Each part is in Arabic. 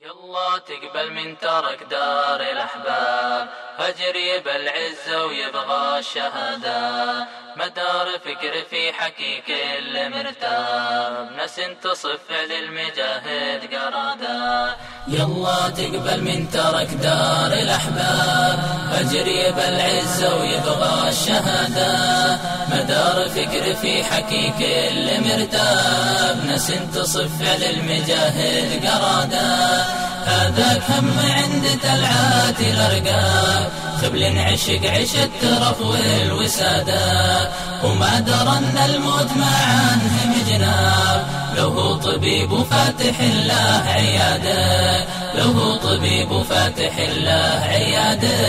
يلا تقبل من ترك دار الأحباب، هجر يبى العزة ويبغى الشهادة، مدار فكر في حكي كل مرتاب، ناس تصف فعل المجاهد قرادا. يلا تقبل من ترك دار الأحباب، هجر يبى العزة ويبغى الشهادة، مدار فكر في حكي كل مرتاب، ناس تصف فعل المجاهد قرادا. هذاك هم عند تلعات الأرقام، خبل عشق عش الترف والوسادة، وما درى أن الموت ما عنه مجناب، لو هو طبيب وفاتح الله عياده، لو هو طبيب وفاتح الله عياده.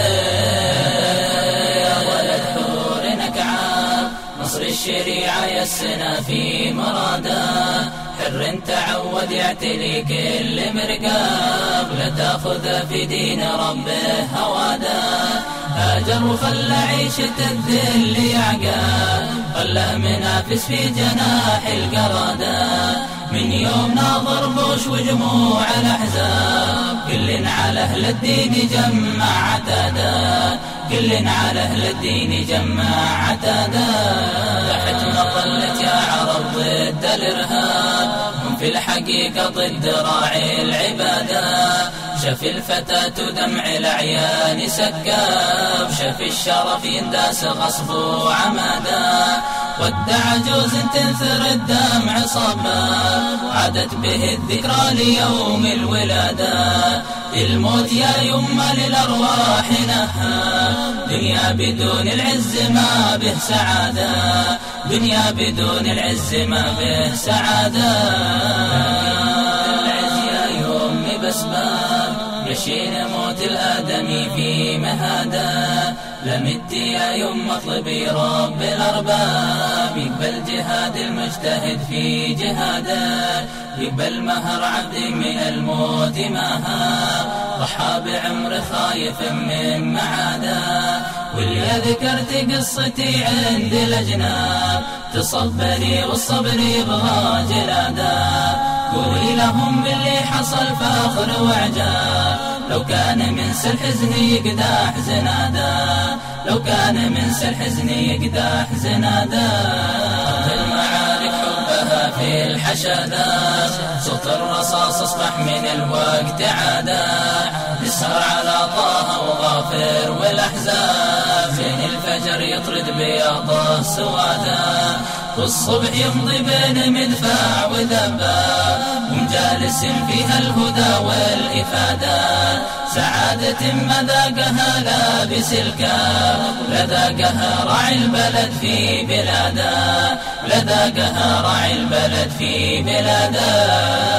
يا ولد حورنك عام، نصر الشريعة يسنا في مراده، حر تعود يعتلي كل مرقاب، لا تاخذ في دين ربه هواده، هاجر وخلى عيشة الذل يعقاب، خلى منافس في جناح القرادة، من يوم ناظر بوش وجموع الأحزاب، كل على أهل الدين جمع عتادا، كل على أهل الدين جمع عتادا. تحت مظلة يا عرب ضد الإرهاب، هم في الحقيقة ضد راعي العبادة، شف الفتاة دمع الأعيان سكاب، شف الشرف ينداس غصب وعمادا، ودع جوز تنثر الدمع صباب، عادت به الذكرى ليوم الولادة، الموت يا يما للأرواح نهاب، دنيا بدون العز ما به سعادة، دنيا بدون العز ما به سعادة. العز يا يمي بسباب، مشينا موت الآدمي في مهادا، لمت يا يم اطلبي رب الأرباب، يقبل جهاد المجتهد في جهاده، يقبل مهر عبد من الموت مهاب، ضحى بعمر خايف من معاده، واللي ذكرت قصتي عند الأجناب، تصبري والصبر يبغى جلاده، قولي لهم باللي حصل فاخر وعجاب، لو كان من سل حزني يقداح زنادا، لو كان من سل حزني يقداح زنادا. المعارك حبها في الحشادات، صوت الرصاص اصبح من الوقت عادا، يسهر على طه وغافر والأحزاب، زين الفجر يطرد بياضه سوادا، والصبح يمضي بين مدفع وذباب، ومجالس فيها الهدى والإفادة، سعادة ما ذاقها لابس الكاب، لذاقها راعي البلد في بلاده، لذاقها راعي البلد في بلاده.